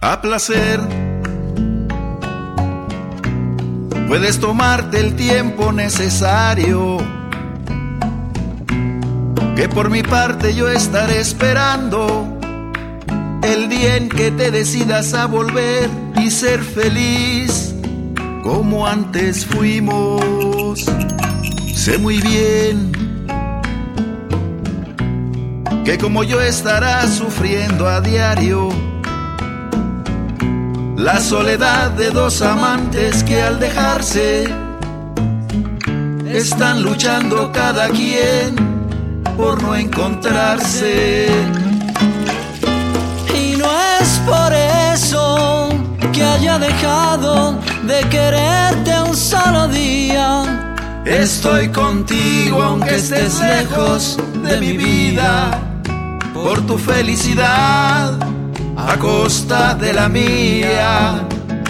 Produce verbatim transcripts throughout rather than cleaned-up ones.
a placer. Puedes tomarte el tiempo necesario, que por mi parte yo estaré esperando el día en que te decidas a volver y ser feliz como antes fuimos. Sé muy bien que como yo estarás sufriendo a diario la soledad de dos amantes que al dejarse están luchando cada quien por no encontrarse. Y no es por eso que haya dejado de quererte un solo día. Estoy contigo aunque estés lejos de mi vida, por tu felicidad a costa de la mía.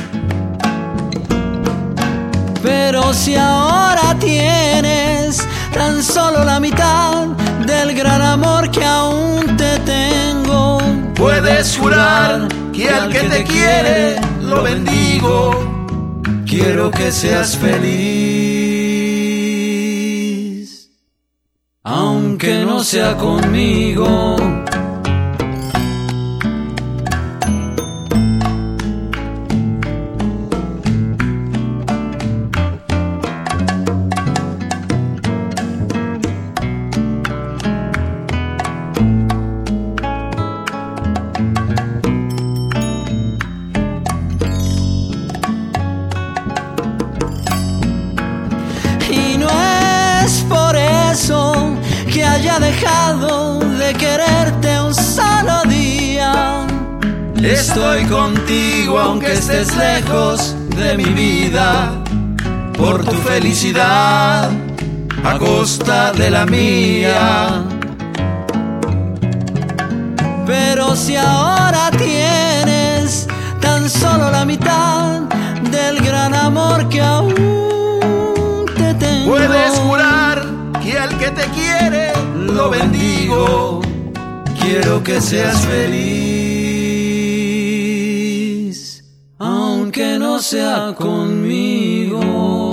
Pero si ahora tienes tan solo la mitad del gran amor que aún te tengo, puedes jurar que al que te quiere lo bendigo. Quiero que seas feliz, aunque no sea conmigo. Que haya dejado de quererte un solo día. Estoy contigo aunque estés lejos de mi vida, por tu felicidad a costa de la mía. Pero si ahora tienes tan solo la mitad del gran amor que aún te tengo, puedes jurar que al que te quiere lo bendigo. Quiero que seas feliz, aunque no sea conmigo.